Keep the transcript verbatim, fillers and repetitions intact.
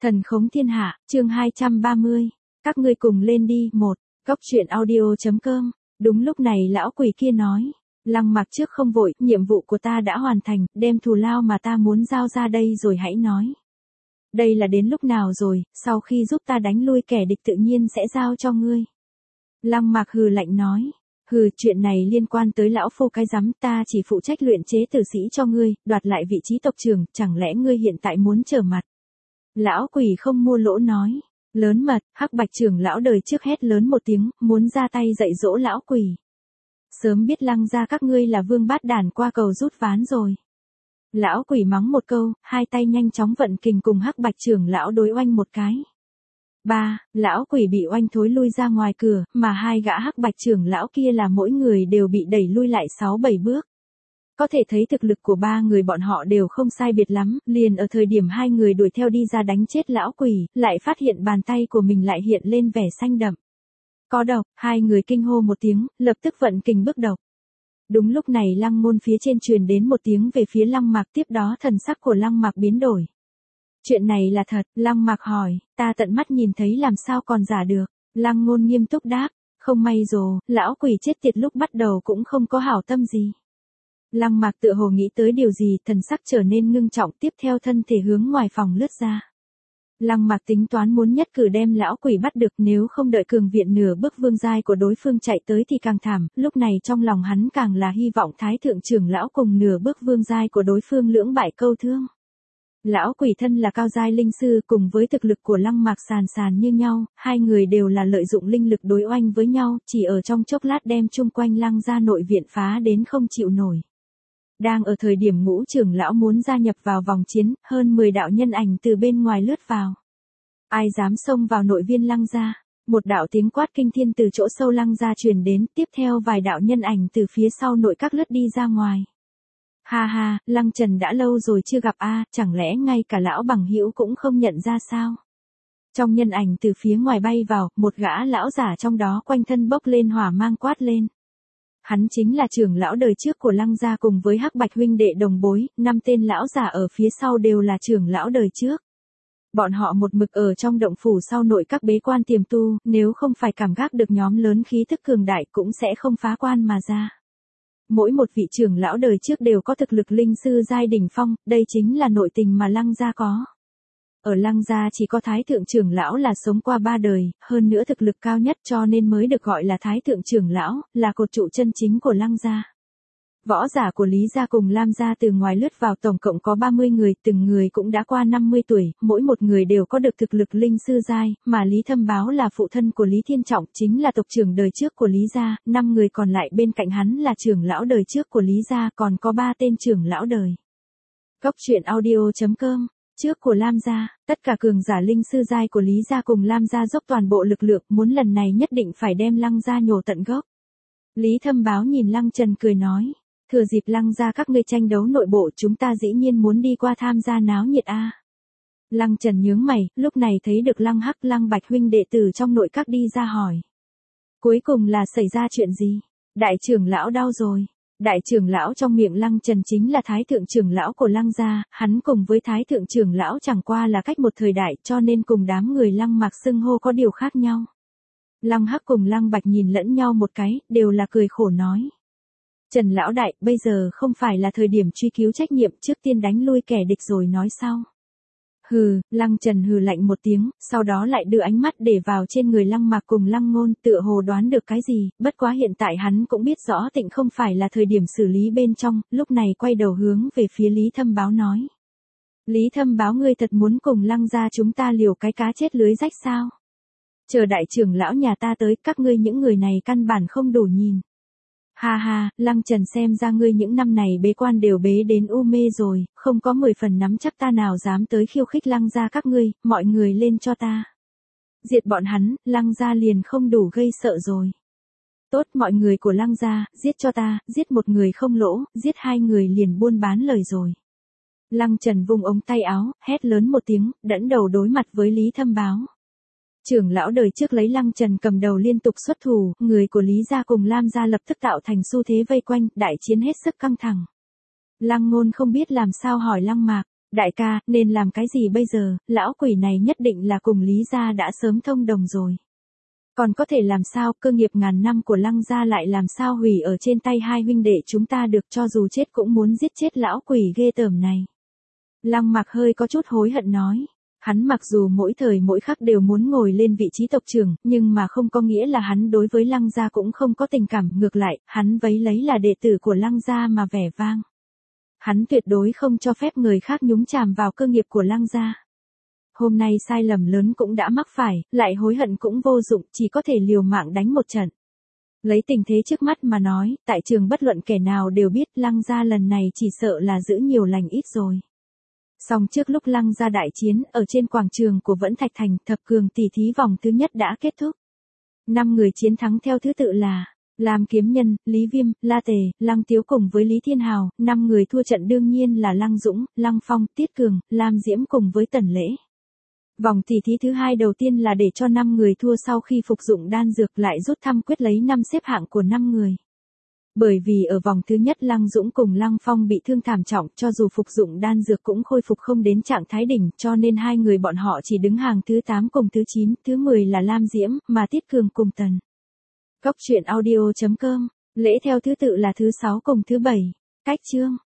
Thần khống thiên hạ, chương hai trăm ba mươi. Các ngươi cùng lên đi, một. Góc truyện audio.com. Đúng lúc này lão quỷ kia nói. Lăng Mặc trước không vội, nhiệm vụ của ta đã hoàn thành, đem thù lao mà ta muốn giao ra đây rồi hãy nói. Đây là đến lúc nào rồi, sau khi giúp ta đánh lui kẻ địch tự nhiên sẽ giao cho ngươi. Lăng Mặc hừ lạnh nói. Hừ, chuyện này liên quan tới lão phu cái rắm, ta chỉ phụ trách luyện chế tử sĩ cho ngươi, đoạt lại vị trí tộc trưởng, chẳng lẽ ngươi hiện tại muốn trở mặt? Lão quỷ không mua lỗ nói. Lớn mật, Hắc Bạch trưởng lão đời trước hét lớn một tiếng, muốn ra tay dạy dỗ lão quỷ. Sớm biết Lăng gia các ngươi là vương bát đàn qua cầu rút ván rồi. Lão quỷ mắng một câu, hai tay nhanh chóng vận kình cùng Hắc Bạch trưởng lão đối oanh một cái. Ba, lão quỷ bị oanh thối lui ra ngoài cửa, mà hai gã Hắc Bạch trưởng lão kia là mỗi người đều bị đẩy lui lại sáu bảy bước. Có thể thấy thực lực của ba người bọn họ đều không sai biệt lắm, liền ở thời điểm hai người đuổi theo đi ra đánh chết lão quỷ, lại phát hiện bàn tay của mình lại hiện lên vẻ xanh đậm. Có độc, hai người kinh hô một tiếng, lập tức vận kình bức độc. Đúng lúc này Lăng Môn phía trên truyền đến một tiếng về phía Lăng Mặc, tiếp đó thần sắc của Lăng Mặc biến đổi. Chuyện này là thật, Lăng Mặc hỏi, ta tận mắt nhìn thấy làm sao còn giả được. Lăng Môn nghiêm túc đáp, không may rồi, lão quỷ chết tiệt lúc bắt đầu cũng không có hảo tâm gì. Lăng Mặc tựa hồ nghĩ tới điều gì, thần sắc trở nên ngưng trọng, tiếp theo thân thể hướng ngoài phòng lướt ra. Lăng Mặc tính toán muốn nhất cử đem lão quỷ bắt được, nếu không đợi cường viện nửa bước vương giai của đối phương chạy tới thì càng thảm, lúc này trong lòng hắn càng là hy vọng thái thượng trưởng lão cùng nửa bước vương giai của đối phương lưỡng bại câu thương. Lão quỷ thân là cao giai linh sư, cùng với thực lực của Lăng Mặc sàn sàn như nhau, hai người đều là lợi dụng linh lực đối oanh với nhau, chỉ ở trong chốc lát đem chung quanh Lăng gia nội viện phá đến không chịu nổi. Đang ở thời điểm ngũ trưởng lão muốn gia nhập vào vòng chiến, hơn mười đạo nhân ảnh từ bên ngoài lướt vào. Ai dám xông vào nội viên Lăng gia? Một đạo tiếng quát kinh thiên từ chỗ sâu Lăng gia truyền đến, tiếp theo vài đạo nhân ảnh từ phía sau nội các lướt đi ra ngoài. Ha ha, Lăng Trần đã lâu rồi chưa gặp a, chẳng lẽ ngay cả lão bằng hữu cũng không nhận ra sao? Trong nhân ảnh từ phía ngoài bay vào, một gã lão giả trong đó quanh thân bốc lên hỏa mang quát lên. Hắn chính là trưởng lão đời trước của Lăng gia cùng với Hắc Bạch huynh đệ đồng bối, năm tên lão giả ở phía sau đều là trưởng lão đời trước. Bọn họ một mực ở trong động phủ sau nội các bế quan tiềm tu, nếu không phải cảm giác được nhóm lớn khí thức cường đại cũng sẽ không phá quan mà ra. Mỗi một vị trưởng lão đời trước đều có thực lực linh sư giai đỉnh phong, đây chính là nội tình mà Lăng gia có. Ở Lăng gia chỉ có thái thượng trưởng lão là sống qua ba đời, hơn nữa thực lực cao nhất cho nên mới được gọi là thái thượng trưởng lão, là cột trụ chân chính của Lăng gia. Võ giả của Lý gia cùng Lam gia từ ngoài lướt vào tổng cộng có ba mươi người, từng người cũng đã qua năm mươi tuổi, mỗi một người đều có được thực lực linh sư giai, mà Lý Thâm Báo là phụ thân của Lý Thiên Trọng, chính là tộc trưởng đời trước của Lý gia, năm người còn lại bên cạnh hắn là trưởng lão đời trước của Lý gia, còn có ba tên trưởng lão đời. Góc truyện audio.com. Trước của Lam gia, tất cả cường giả linh sư giai của Lý gia cùng Lam gia dốc toàn bộ lực lượng, muốn lần này nhất định phải đem Lăng gia nhổ tận gốc. Lý Thâm Báo nhìn Lăng Trần cười nói, thừa dịp Lăng gia các ngươi tranh đấu nội bộ, chúng ta dĩ nhiên muốn đi qua tham gia náo nhiệt a. Lăng Trần nhướng mày, lúc này thấy được Lăng Hắc, Lăng Bạch huynh đệ tử trong nội các đi ra hỏi. Cuối cùng là xảy ra chuyện gì? Đại trưởng lão đau rồi. Đại trưởng lão trong miệng Lăng Trần chính là thái thượng trưởng lão của Lăng gia, hắn cùng với thái thượng trưởng lão chẳng qua là cách một thời đại, cho nên cùng đám người Lăng Mặc xưng hô có điều khác nhau. Lăng Hắc cùng Lăng Bạch nhìn lẫn nhau một cái, đều là cười khổ nói. Trần lão đại, bây giờ không phải là thời điểm truy cứu trách nhiệm, trước tiên đánh lui kẻ địch rồi nói sau. Hừ, Lăng Trần hừ lạnh một tiếng, sau đó lại đưa ánh mắt để vào trên người Lăng Mặc cùng Lăng Ngôn, tựa hồ đoán được cái gì, bất quá hiện tại hắn cũng biết rõ tịnh không phải là thời điểm xử lý bên trong, lúc này quay đầu hướng về phía Lý Thâm Báo nói. Lý Thâm Báo, ngươi thật muốn cùng Lăng gia chúng ta liều cái cá chết lưới rách sao? Chờ đại trưởng lão nhà ta tới, các ngươi những người này căn bản không đủ nhìn. Ha ha, Lăng Trần, xem ra ngươi những năm này bế quan đều bế đến u mê rồi, không có mười phần nắm chắc ta nào dám tới khiêu khích Lăng gia các ngươi, mọi người lên cho ta. Diệt bọn hắn, Lăng gia liền không đủ gây sợ rồi. Tốt, mọi người của Lăng gia, giết cho ta, giết một người không lỗ, giết hai người liền buôn bán lời rồi. Lăng Trần vung ống tay áo, hét lớn một tiếng, đẫn đầu đối mặt với Lý Thâm Báo. Trưởng lão đời trước lấy Lăng Trần cầm đầu liên tục xuất thủ, người của Lý gia cùng Lam gia lập tức tạo thành xu thế vây quanh, đại chiến hết sức căng thẳng. Lăng Ngôn không biết làm sao hỏi Lăng Mạc, Đại ca, nên làm cái gì bây giờ, lão quỷ này nhất định là cùng Lý gia đã sớm thông đồng rồi. Còn có thể làm sao, cơ nghiệp ngàn năm của Lăng gia lại làm sao hủy ở trên tay hai huynh đệ chúng ta được, cho dù chết cũng muốn giết chết lão quỷ ghê tởm này. Lăng Mặc hơi có chút hối hận nói. Hắn mặc dù mỗi thời mỗi khắc đều muốn ngồi lên vị trí tộc trưởng, nhưng mà không có nghĩa là hắn đối với Lăng gia cũng không có tình cảm, ngược lại, hắn vấy lấy là đệ tử của Lăng gia mà vẻ vang. Hắn tuyệt đối không cho phép người khác nhúng chàm vào cơ nghiệp của Lăng gia. Hôm nay sai lầm lớn cũng đã mắc phải, lại hối hận cũng vô dụng, chỉ có thể liều mạng đánh một trận. Lấy tình thế trước mắt mà nói, tại trường bất luận kẻ nào đều biết Lăng gia lần này chỉ sợ là giữ nhiều lành ít rồi. Song trước lúc Lăng gia đại chiến, ở trên quảng trường của Vẫn Thạch Thành, thập cường tỷ thí vòng thứ nhất đã kết thúc. Năm người chiến thắng theo thứ tự là Lam Kiếm Nhân, Lý Viêm, La Tề, Lăng Tiếu cùng với Lý Thiên Hào, năm người thua trận đương nhiên là Lăng Dũng, Lăng Phong, Tiết Cường, Lam Diễm cùng với Tần Lễ. Vòng tỷ thí thứ hai đầu tiên là để cho năm người thua sau khi phục dụng đan dược lại rút thăm quyết lấy năm xếp hạng của năm người. Bởi vì ở vòng thứ nhất Lăng Dũng cùng Lăng Phong bị thương thảm trọng, cho dù phục dụng đan dược cũng khôi phục không đến trạng thái đỉnh, cho nên hai người bọn họ chỉ đứng hàng thứ tám cùng thứ chín, thứ mười là Lam Diễm, mà Tiết Cường cùng Tần. Góc truyện audio chấm com, lễ theo thứ tự là thứ sáu cùng thứ bảy. Cách chương